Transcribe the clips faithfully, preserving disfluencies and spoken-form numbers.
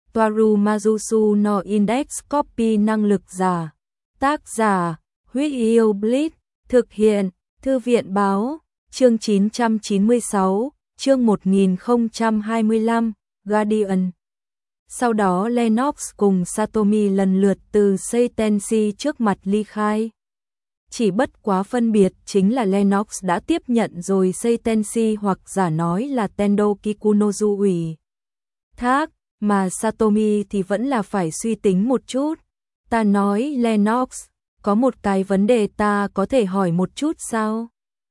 Toaru Majusu no Index Copy năng lực giả. Tác giả, Huyết Yêu Blitz, thực hiện, Thư viện báo, chương chín trăm chín mươi sáu, chương một nghìn không trăm hai mươi lăm, Guardian. Sau đó Lennox cùng Satomi lần lượt từ Seitenshi trước mặt ly khai. Chỉ bất quá phân biệt chính là Lennox đã tiếp nhận rồi Seitenshi hoặc giả nói là Tendo Kikunozu ủy thác, mà Satomi thì vẫn là phải suy tính một chút. Ta nói Lennox, có một cái vấn đề ta có thể hỏi một chút sao?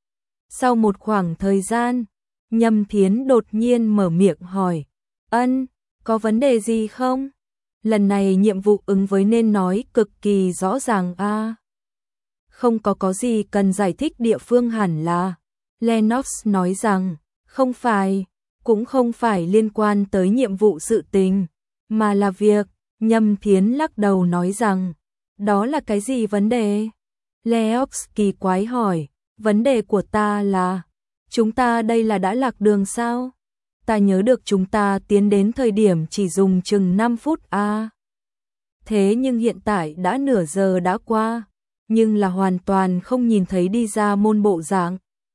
Sau một khoảng thời gian, Nhâm Thiến đột nhiên mở miệng hỏi. Ân, có vấn đề gì không? Lần này nhiệm vụ ứng với nên nói cực kỳ rõ ràng a. À. Không có có gì cần giải thích địa phương hẳn là. Lennox nói rằng, không phải, cũng không phải liên quan tới nhiệm vụ sự tình, mà là việc. Nhâm Thiến lắc đầu nói rằng, đó là cái gì vấn đề? Lennox kỳ quái hỏi, vấn đề của ta là, chúng ta đây là đã lạc đường sao? Ta nhớ được chúng ta tiến đến thời điểm chỉ dùng chừng năm phút a. À. Thế nhưng hiện tại đã nửa giờ đã qua, nhưng là hoàn toàn không nhìn thấy đi ra môn bộ dạng.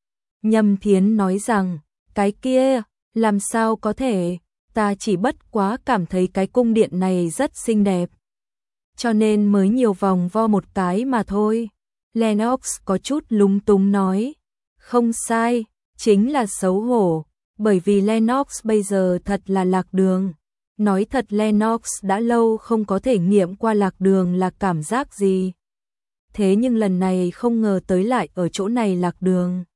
Nhâm Thiến nói rằng, cái kia, làm sao có thể, ta chỉ bất quá cảm thấy cái cung điện này rất xinh đẹp. Cho nên mới nhiều vòng vo một cái mà thôi. Lennox có chút lúng túng nói, không sai, chính là xấu hổ, bởi vì Lennox bây giờ thật là lạc đường. Nói thật Lennox đã lâu không có thể nghiệm qua lạc đường là cảm giác gì. Thế nhưng lần này không ngờ tới lại ở chỗ này lạc đường.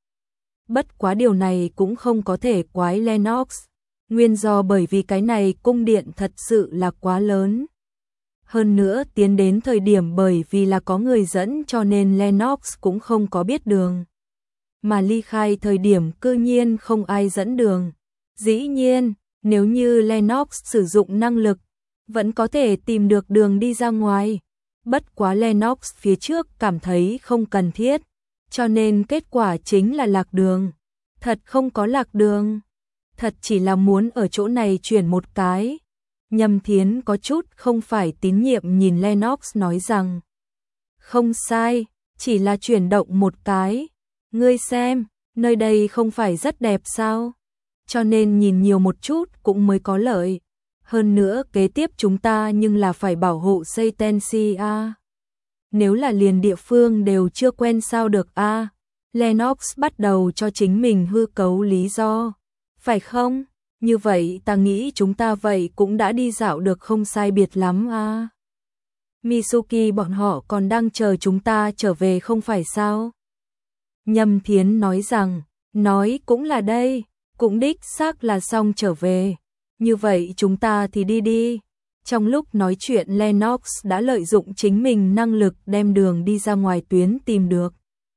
Bất quá điều này cũng không có thể quái Lennox, nguyên do bởi vì cái này cung điện thật sự là quá lớn. Hơn nữa tiến đến thời điểm bởi vì là có người dẫn cho nên Lennox cũng không có biết đường. Mà ly khai thời điểm cư nhiên không ai dẫn đường. Dĩ nhiên, nếu như Lennox sử dụng năng lực, vẫn có thể tìm được đường đi ra ngoài. Bất quá Lennox phía trước cảm thấy không cần thiết, cho nên kết quả chính là lạc đường. Thật không có lạc đường, thật chỉ là muốn ở chỗ này chuyển một cái. Nhâm Thiến có chút không phải tín nhiệm nhìn Lennox nói rằng, không sai, chỉ là chuyển động một cái. Ngươi xem, nơi đây không phải rất đẹp sao? Cho nên nhìn nhiều một chút cũng mới có lợi. Hơn nữa kế tiếp chúng ta nhưng là phải bảo hộ Seitenshi a. À. Nếu là liền địa phương đều chưa quen sao được a. À. Lennox bắt đầu cho chính mình hư cấu lý do. Phải không? Như vậy ta nghĩ chúng ta vậy cũng đã đi dạo được không sai biệt lắm a. À. Mitsuki bọn họ còn đang chờ chúng ta trở về không phải sao? Nhâm Thiến nói rằng, nói cũng là đây, cũng đích xác là xong trở về. Như vậy chúng ta thì đi đi. Trong lúc nói chuyện Lennox đã lợi dụng chính mình năng lực đem đường đi ra ngoài tuyến tìm được.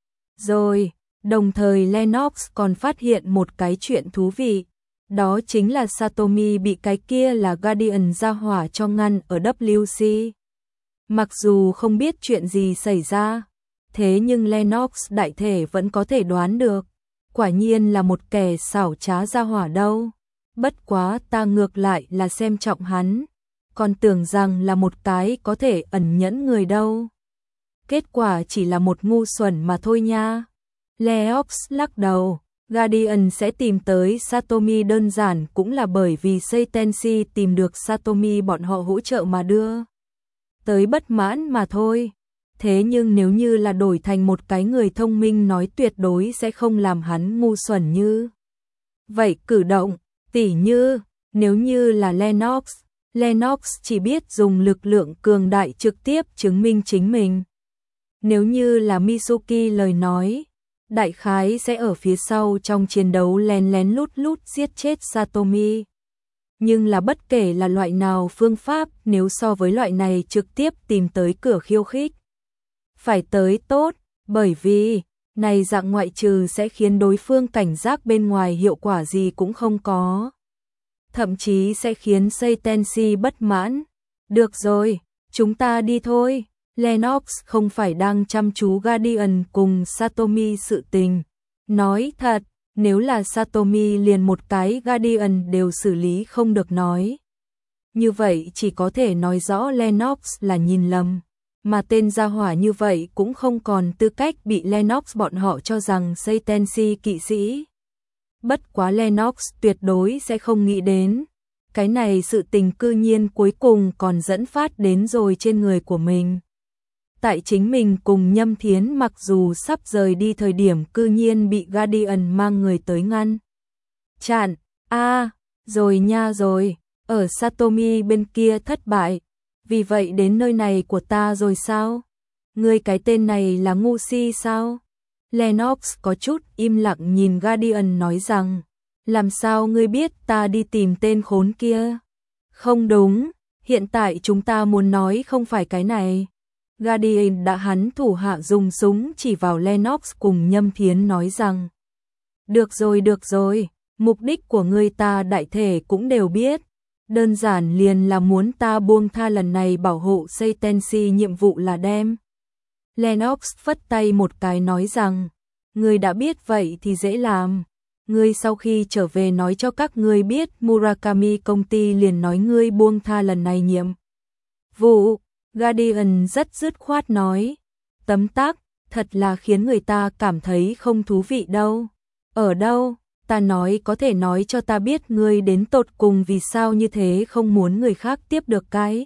Rồi, đồng thời Lennox còn phát hiện một cái chuyện thú vị. Đó chính là Satomi bị cái kia là Guardian ra hỏa cho ngăn ở W C. Mặc dù không biết chuyện gì xảy ra, thế nhưng Lennox đại thể vẫn có thể đoán được. Quả nhiên là một kẻ xảo trá ra hỏa đâu. Bất quá ta ngược lại là xem trọng hắn, còn tưởng rằng là một cái có thể ẩn nhẫn người đâu. Kết quả chỉ là một ngu xuẩn mà thôi nha. Lennox lắc đầu, Guardian sẽ tìm tới Satomi đơn giản cũng là bởi vì Seitenshi tìm được Satomi bọn họ hỗ trợ mà đưa tới bất mãn mà thôi. Thế nhưng nếu như là đổi thành một cái người thông minh nói tuyệt đối sẽ không làm hắn ngu xuẩn như vậy cử động. Tỉ như, nếu như là Lennox, Lennox chỉ biết dùng lực lượng cường đại trực tiếp chứng minh chính mình. Nếu như là Mitsuki lời nói, đại khái sẽ ở phía sau trong chiến đấu lén lén lút lút giết chết Satomi. Nhưng là bất kể là loại nào phương pháp nếu so với loại này trực tiếp tìm tới cửa khiêu khích. Phải tới tốt, bởi vì, này dạng ngoại trừ sẽ khiến đối phương cảnh giác bên ngoài hiệu quả gì cũng không có. Thậm chí sẽ khiến Seitenshi bất mãn. Được rồi, chúng ta đi thôi. Lennox không phải đang chăm chú Guardian cùng Satomi sự tình. Nói thật, nếu là Satomi liền một cái Guardian đều xử lý không được nói. Như vậy chỉ có thể nói rõ Lennox là nhìn lầm, mà tên gia hỏa như vậy cũng không còn tư cách bị Lennox bọn họ cho rằng Satansi kỵ sĩ. Bất quá Lennox tuyệt đối sẽ không nghĩ đến, cái này sự tình cư nhiên cuối cùng còn dẫn phát đến rồi trên người của mình. Tại chính mình cùng Nhâm Thiến mặc dù sắp rời đi thời điểm cư nhiên bị Guardian mang người tới ngăn. Chặn, a à, rồi nha rồi, ở Satomi bên kia thất bại, vì vậy đến nơi này của ta rồi sao? Ngươi cái tên này là ngu si sao? Lennox có chút im lặng nhìn Guardian nói rằng, làm sao ngươi biết ta đi tìm tên khốn kia? Không đúng, hiện tại chúng ta muốn nói không phải cái này. Guardian đã hắn thủ hạ dùng súng chỉ vào Lennox cùng Nhâm Thiến nói rằng, được rồi được rồi, mục đích của ngươi ta đại thể cũng đều biết. Đơn giản liền là muốn ta buông tha lần này bảo hộ Satansi nhiệm vụ là đem. Lennox phất tay một cái nói rằng, ngươi đã biết vậy thì dễ làm. Ngươi sau khi trở về nói cho các ngươi biết Murakami công ty liền nói ngươi buông tha lần này nhiệm vụ. Guardian rất dứt khoát nói, tấm tắc, thật là khiến người ta cảm thấy không thú vị đâu. Ở đâu? Ta nói có thể nói cho ta biết ngươi đến tột cùng vì sao như thế không muốn người khác tiếp được cái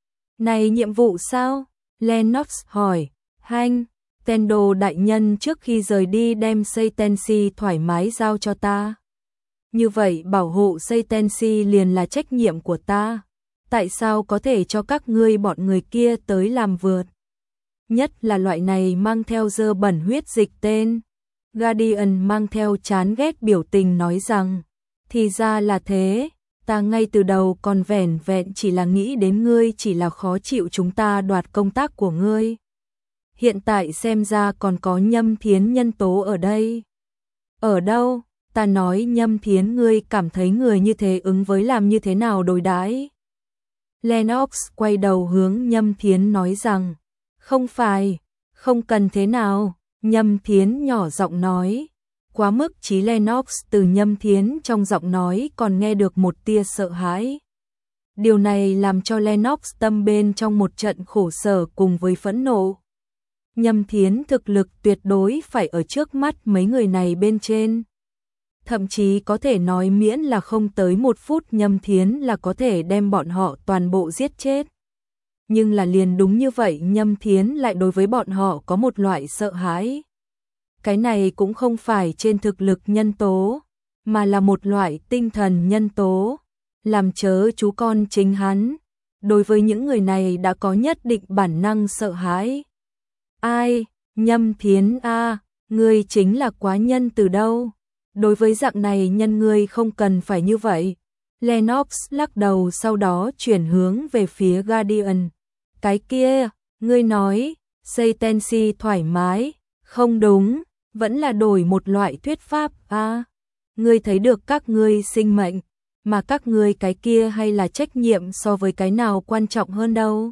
này nhiệm vụ sao? Lennox hỏi, hanh, Tendo đại nhân trước khi rời đi đem Satansi thoải mái giao cho ta. Như vậy bảo hộ Satansi liền là trách nhiệm của ta. Tại sao có thể cho các ngươi bọn người kia tới làm vượt? Nhất là loại này mang theo dơ bẩn huyết dịch tên. Guardian mang theo chán ghét biểu tình nói rằng, thì ra là thế, ta ngay từ đầu còn vẻn vẹn chỉ là nghĩ đến ngươi chỉ là khó chịu chúng ta đoạt công tác của ngươi. Hiện tại xem ra còn có Nhâm Thiến nhân tố ở đây. Ở đâu? Ta nói Nhâm Thiến ngươi cảm thấy người như thế ứng với làm như thế nào đối đãi? Lennox quay đầu hướng Nhâm Thiến nói rằng, không phải, không cần thế nào. Nhâm Thiến nhỏ giọng nói, quá mức chí Lennox từ Nhâm Thiến trong giọng nói còn nghe được một tia sợ hãi. Điều này làm cho Lennox tâm bên trong một trận khổ sở cùng với phẫn nộ. Nhâm Thiến thực lực tuyệt đối phải ở trước mắt mấy người này bên trên. Thậm chí có thể nói miễn là không tới một phút Nhâm Thiến là có thể đem bọn họ toàn bộ giết chết. Nhưng là liền đúng như vậy Nhâm Thiến lại đối với bọn họ có một loại sợ hãi. Cái này cũng không phải trên thực lực nhân tố, mà là một loại tinh thần nhân tố, làm chớ chú con chính hắn. Đối với những người này đã có nhất định bản năng sợ hãi. Ai, Nhâm Thiến a, ngươi chính là quá nhân từ đâu? Đối với dạng này nhân ngươi không cần phải như vậy. Lennox lắc đầu sau đó chuyển hướng về phía Guardian. Cái kia, ngươi nói, Satansi thoải mái, không đúng, vẫn là đổi một loại thuyết pháp a. À, ngươi thấy được các ngươi sinh mệnh, mà các ngươi cái kia hay là trách nhiệm so với cái nào quan trọng hơn đâu?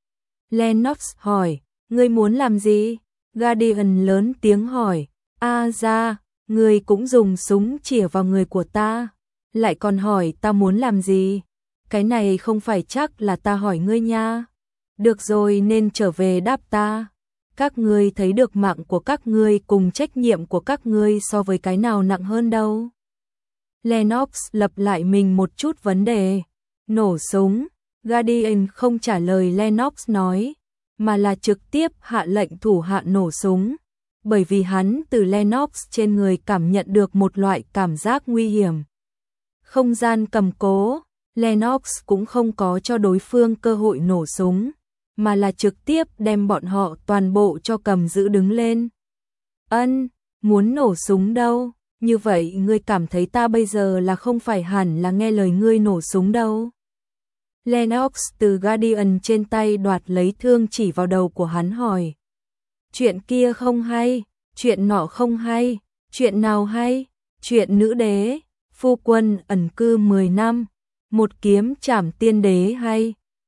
Lennox hỏi, ngươi muốn làm gì? Guardian lớn tiếng hỏi, a à, ra, ngươi cũng dùng súng chĩa vào người của ta, lại còn hỏi ta muốn làm gì? Cái này không phải chắc là ta hỏi ngươi nha. Được rồi nên trở về đáp ta. Các ngươi thấy được mạng của các ngươi cùng trách nhiệm của các ngươi so với cái nào nặng hơn đâu? Lennox lặp lại mình một chút vấn đề. Nổ súng. Guardian không trả lời Lennox nói, mà là trực tiếp hạ lệnh thủ hạ nổ súng. Bởi vì hắn từ Lennox trên người cảm nhận được một loại cảm giác nguy hiểm. Không gian cầm cố, Lennox cũng không có cho đối phương cơ hội nổ súng, mà là trực tiếp đem bọn họ toàn bộ cho cầm giữ đứng lên. Ân, muốn nổ súng đâu, như vậy ngươi cảm thấy ta bây giờ là không phải hẳn là nghe lời ngươi nổ súng đâu. Lennox từ Guardian trên tay đoạt lấy thương chỉ vào đầu của hắn hỏi. Chuyện kia không hay, chuyện nọ không hay, chuyện nào hay, chuyện nữ đế, phu quân ẩn cư mười năm, một kiếm trảm tiên đế hay,